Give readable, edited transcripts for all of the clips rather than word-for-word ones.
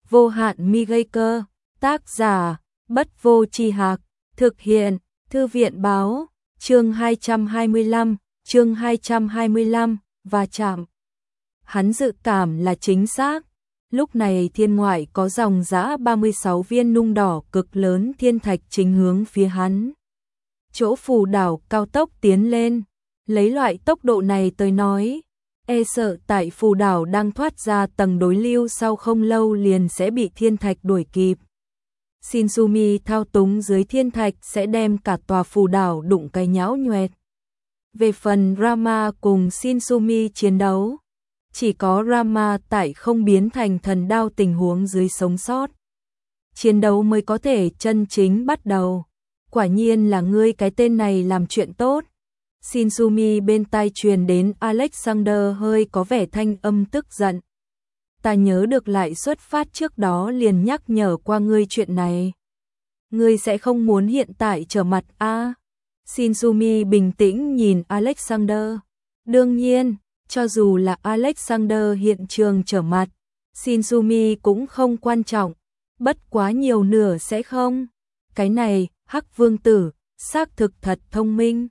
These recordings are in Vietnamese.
Vô hạn mi gây cơ, tác giả, Bất Vô Tri Hạc, thực hiện, Thư viện báo, chương 225, và chạm. Hắn dự cảm là chính xác. Lúc này thiên ngoại có dòng dã 36 viên nung đỏ cực lớn thiên thạch chính hướng phía hắn. Chỗ phù đảo cao tốc tiến lên, lấy loại tốc độ này tới nói, e sợ tại phù đảo đang thoát ra tầng đối lưu sau không lâu liền sẽ bị thiên thạch đuổi kịp. Shinsumi thao túng dưới thiên thạch sẽ đem cả tòa phù đảo đụng cái nhão nhoẹt. Về phần Rama cùng Shinsumi chiến đấu, chỉ có Rama tại không biến thành thần đao tình huống dưới sống sót. Chiến đấu mới có thể chân chính bắt đầu. Quả nhiên là ngươi cái tên này làm chuyện tốt. Shinsumi bên tai truyền đến Alexander hơi có vẻ thanh âm tức giận. Ta nhớ được lại xuất phát trước đó liền nhắc nhở qua ngươi chuyện này. Ngươi sẽ không muốn hiện tại trở mặt a? Shinsumi bình tĩnh nhìn Alexander. Đương nhiên, cho dù là Alexander hiện trường trở mặt, Shinsumi cũng không quan trọng, bất quá nhiều nửa sẽ không. Cái này, Hắc Vương tử, xác thực thật thông minh.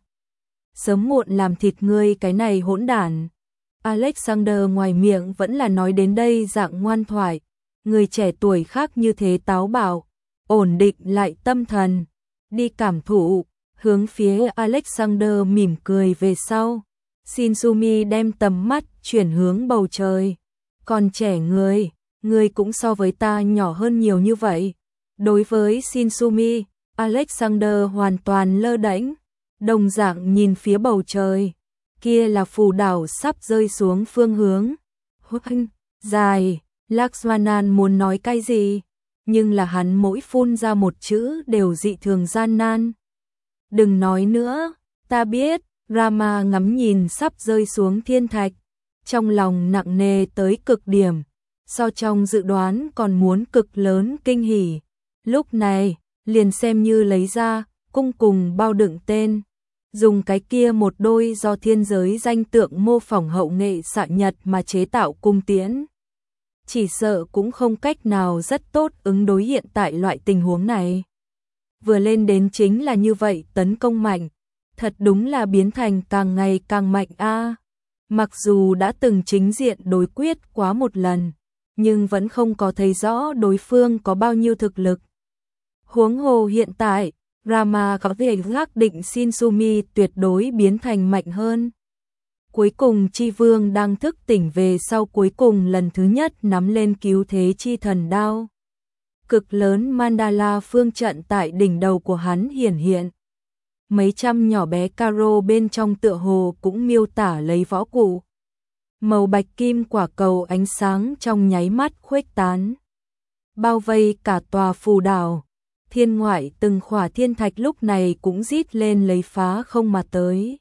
Sớm muộn làm thịt ngươi cái này hỗn đản. Alexander ngoài miệng vẫn là nói đến đây dạng ngoan thoại, người trẻ tuổi khác như thế táo bạo, ổn định lại tâm thần, đi cảm thụ, hướng phía Alexander mỉm cười về sau. Shinsumi đem tầm mắt chuyển hướng bầu trời. Còn trẻ ngươi cũng so với ta nhỏ hơn nhiều như vậy. Đối với Shinsumi, Alexander hoàn toàn lơ đễnh, đồng dạng nhìn phía bầu trời. Kia là phù đảo sắp rơi xuống phương hướng. Huynh, dài, Lakshmanan muốn nói cái gì, nhưng là hắn mỗi phun ra một chữ đều dị thường gian nan. Đừng nói nữa, ta biết. Rama ngắm nhìn sắp rơi xuống thiên thạch, trong lòng nặng nề tới cực điểm, so trong dự đoán còn muốn cực lớn kinh hỉ. Lúc này, liền xem như lấy ra, cung cùng bao đựng tên, dùng cái kia một đôi do thiên giới danh tượng mô phỏng hậu nghệ xạ nhật mà chế tạo cung tiễn. Chỉ sợ cũng không cách nào rất tốt ứng đối hiện tại loại tình huống này. Vừa lên đến chính là như vậy tấn công mạnh. Thật đúng là biến thành càng ngày càng mạnh a. Mặc dù đã từng chính diện đối quyết quá một lần, nhưng vẫn không có thấy rõ đối phương có bao nhiêu thực lực. Huống hồ hiện tại, Rama có thể xác định Shinsumi tuyệt đối biến thành mạnh hơn. Cuối cùng Chi Vương đang thức tỉnh về sau cuối cùng lần thứ nhất nắm lên cứu thế chi thần đao. Cực lớn mandala phương trận tại đỉnh đầu của hắn hiển hiện. Mấy trăm nhỏ bé caro bên trong tựa hồ cũng miêu tả lấy võ cụ. Màu bạch kim quả cầu ánh sáng trong nháy mắt khuếch tán, bao vây cả tòa phù đảo. Thiên ngoại từng khỏa thiên thạch lúc này cũng rít lên lấy phá không mà tới.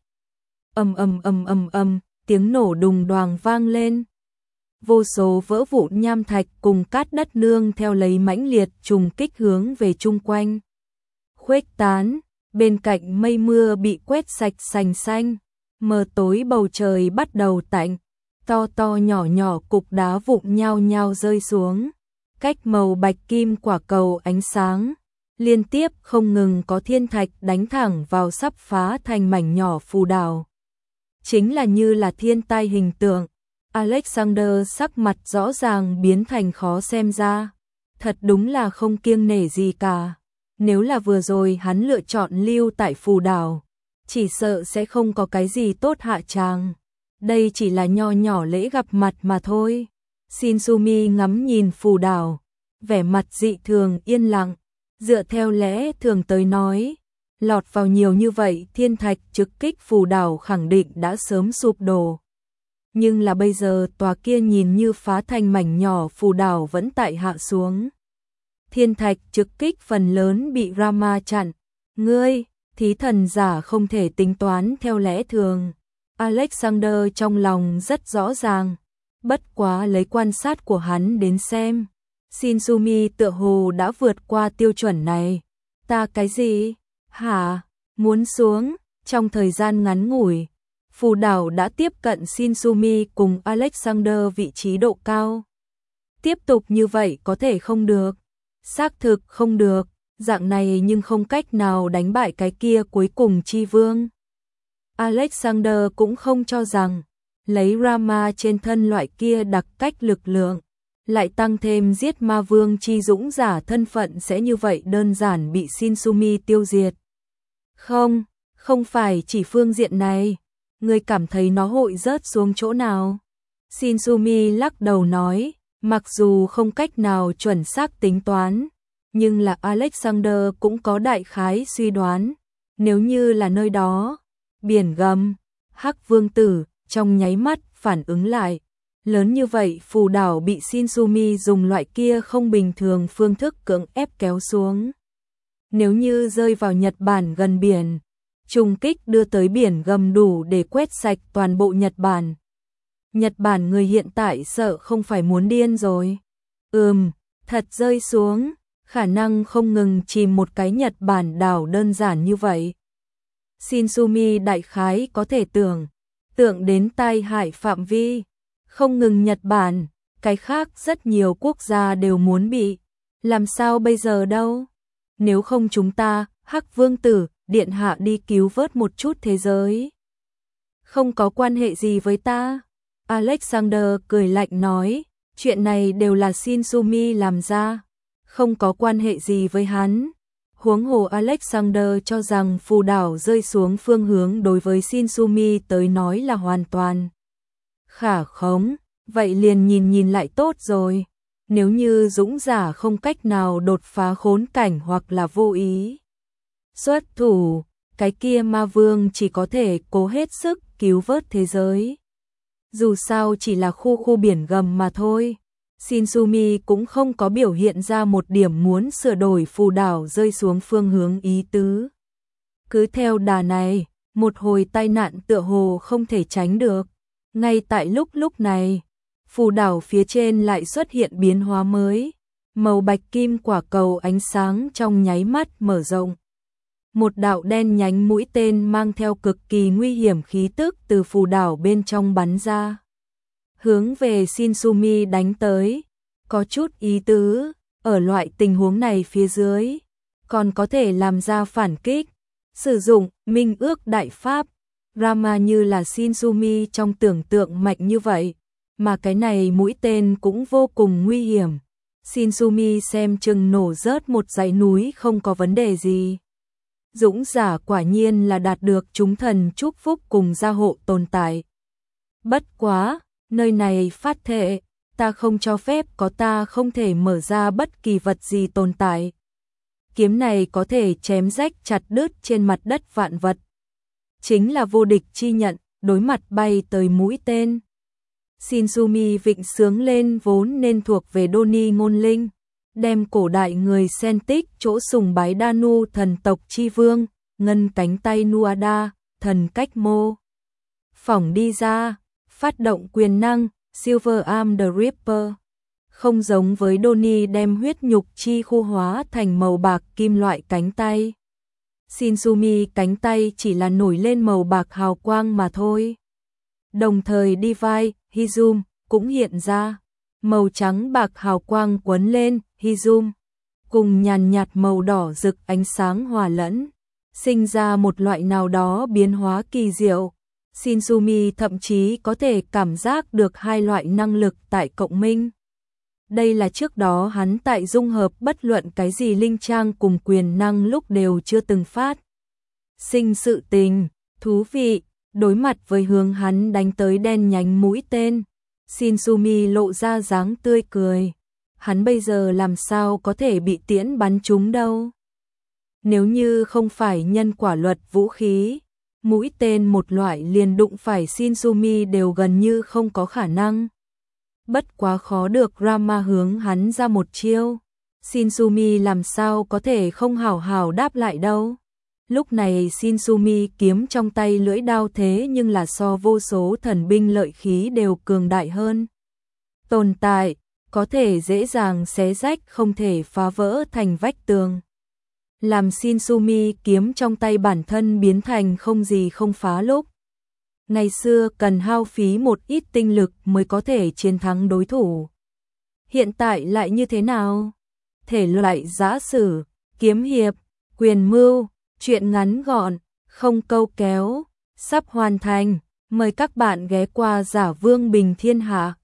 Ầm, tiếng nổ đùng đoàng vang lên. Vô số vỡ vụn nham thạch cùng cát đất nương theo lấy mãnh liệt trùng kích hướng về chung quanh. Khuếch tán. Bên cạnh mây mưa bị quét sạch sành xanh, mờ tối bầu trời bắt đầu tạnh, to to nhỏ nhỏ cục đá vụn nhao nhao rơi xuống, cách màu bạch kim quả cầu ánh sáng, liên tiếp không ngừng có thiên thạch đánh thẳng vào sắp phá thành mảnh nhỏ phù đảo. Chính là như là thiên tai hình tượng, Alexander sắc mặt rõ ràng biến thành khó xem ra, thật đúng là không kiêng nể gì cả. Nếu là vừa rồi hắn lựa chọn lưu tại phù đảo, chỉ sợ sẽ không có cái gì tốt hạ tràng. Đây chỉ là nho nhỏ lễ gặp mặt mà thôi. Shinsumi ngắm nhìn phù đảo, vẻ mặt dị thường yên lặng. Dựa theo lẽ thường tới nói, lọt vào nhiều như vậy thiên thạch trực kích phù đảo khẳng định đã sớm sụp đổ. Nhưng là bây giờ tòa kia nhìn như phá thành mảnh nhỏ phù đảo vẫn tại hạ xuống. Thiên thạch trực kích phần lớn bị Rama chặn. Ngươi, thí thần giả không thể tính toán theo lẽ thường. Alexander trong lòng rất rõ ràng. Bất quá lấy quan sát của hắn đến xem. Shinsumi tựa hồ đã vượt qua tiêu chuẩn này. Ta cái gì? Hả? Muốn xuống? Trong thời gian ngắn ngủi, phù đảo đã tiếp cận Shinsumi cùng Alexander vị trí độ cao. Tiếp tục như vậy có thể không được. Xác thực không được, dạng này nhưng không cách nào đánh bại cái kia cuối cùng chi vương. Alexander cũng không cho rằng, lấy Rama trên thân loại kia đặc cách lực lượng, lại tăng thêm giết ma vương chi dũng giả thân phận sẽ như vậy đơn giản bị Shinsumi tiêu diệt. Không, không phải chỉ phương diện này, ngươi cảm thấy nó hội rớt xuống chỗ nào? Shinsumi lắc đầu nói, mặc dù không cách nào chuẩn xác tính toán, nhưng là Alexander cũng có đại khái suy đoán, nếu như là nơi đó, biển gầm, Hắc Vương Tử trong nháy mắt phản ứng lại. Lớn như vậy phù đảo bị Shinsumi dùng loại kia không bình thường phương thức cưỡng ép kéo xuống. Nếu như rơi vào Nhật Bản gần biển, trùng kích đưa tới biển gầm đủ để quét sạch toàn bộ Nhật Bản. Nhật Bản người hiện tại sợ không phải muốn điên rồi. Thật rơi xuống, khả năng không ngừng chìm một cái Nhật Bản đảo đơn giản như vậy. Shinsumi đại khái có thể tượng đến tai hại phạm vi. Không ngừng Nhật Bản, cái khác rất nhiều quốc gia đều muốn bị. Làm sao bây giờ đâu? Nếu không chúng ta, Hắc Vương Tử, Điện Hạ đi cứu vớt một chút thế giới. Không có quan hệ gì với ta. Alexander cười lạnh nói, chuyện này đều là Shinsumi làm ra. Không có quan hệ gì với hắn. Huống hồ Alexander cho rằng phù đảo rơi xuống phương hướng đối với Shinsumi tới nói là hoàn toàn khả khống, vậy liền nhìn lại tốt rồi. Nếu như dũng giả không cách nào đột phá khốn cảnh hoặc là vô ý xuất thủ, cái kia ma vương chỉ có thể cố hết sức cứu vớt thế giới. Dù sao chỉ là khu biển gầm mà thôi. Shinsumi cũng không có biểu hiện ra một điểm muốn sửa đổi phù đảo rơi xuống phương hướng ý tứ. Cứ theo đà này, một hồi tai nạn tựa hồ không thể tránh được. Ngay tại lúc này, phù đảo phía trên lại xuất hiện biến hóa mới. Màu bạch kim quả cầu ánh sáng trong nháy mắt mở rộng. Một đạo đen nhánh mũi tên mang theo cực kỳ nguy hiểm khí tức từ phù đảo bên trong bắn ra. Hướng về Shinsumi đánh tới, có chút ý tứ, ở loại tình huống này phía dưới, còn có thể làm ra phản kích, sử dụng minh ước đại pháp, Rama như là Shinsumi trong tưởng tượng mạnh như vậy, mà cái này mũi tên cũng vô cùng nguy hiểm. Shinsumi xem chừng nổ rớt một dãy núi không có vấn đề gì. Dũng giả quả nhiên là đạt được chúng thần chúc phúc cùng gia hộ tồn tại. Bất quá, nơi này phát thệ, ta không cho phép có ta không thể mở ra bất kỳ vật gì tồn tại. Kiếm này có thể chém rách chặt đứt trên mặt đất vạn vật. Chính là vô địch chi nhận, đối mặt bay tới mũi tên. Shinsumi vịnh sướng lên vốn nên thuộc về Doni ngôn linh, đem cổ đại người Celtic chỗ sùng bái Danu thần tộc chi vương, ngân cánh tay Nuada, thần cách mô phỏng đi ra, phát động quyền năng Silver Arm the Ripper. Không giống với Doni đem huyết nhục chi khu hóa thành màu bạc kim loại cánh tay. Shinsumi cánh tay chỉ là nổi lên màu bạc hào quang mà thôi. Đồng thời Divine Hizum cũng hiện ra, màu trắng bạc hào quang quấn lên Hizum, cùng nhàn nhạt màu đỏ rực ánh sáng hòa lẫn, sinh ra một loại nào đó biến hóa kỳ diệu. Shinsumi thậm chí có thể cảm giác được hai loại năng lực tại cộng minh. Đây là trước đó hắn tại dung hợp bất luận cái gì linh trang cùng quyền năng lúc đều chưa từng phát. Sinh sự tình, thú vị, đối mặt với hướng hắn đánh tới đen nhánh mũi tên. Shinsumi lộ ra dáng tươi cười. Hắn bây giờ làm sao có thể bị tiễn bắn trúng đâu. Nếu như không phải nhân quả luật vũ khí, mũi tên một loại liền đụng phải Shinsumi đều gần như không có khả năng. Bất quá khó được Rama hướng hắn ra một chiêu. Shinsumi làm sao có thể không hảo hảo đáp lại đâu. Lúc này Shinsumi kiếm trong tay lưỡi đao thế nhưng là so vô số thần binh lợi khí đều cường đại hơn. Tồn tại, có thể dễ dàng xé rách không thể phá vỡ thành vách tường. Làm Shinsumi kiếm trong tay bản thân biến thành không gì không phá lúc. Ngày xưa cần hao phí một ít tinh lực mới có thể chiến thắng đối thủ. hiện tại lại như thế nào? Thể loại giã sử, kiếm hiệp, quyền mưu, truyện ngắn gọn, không câu kéo, sắp hoàn thành. Mời các bạn ghé qua Giả Vương Bình Thiên Hạ.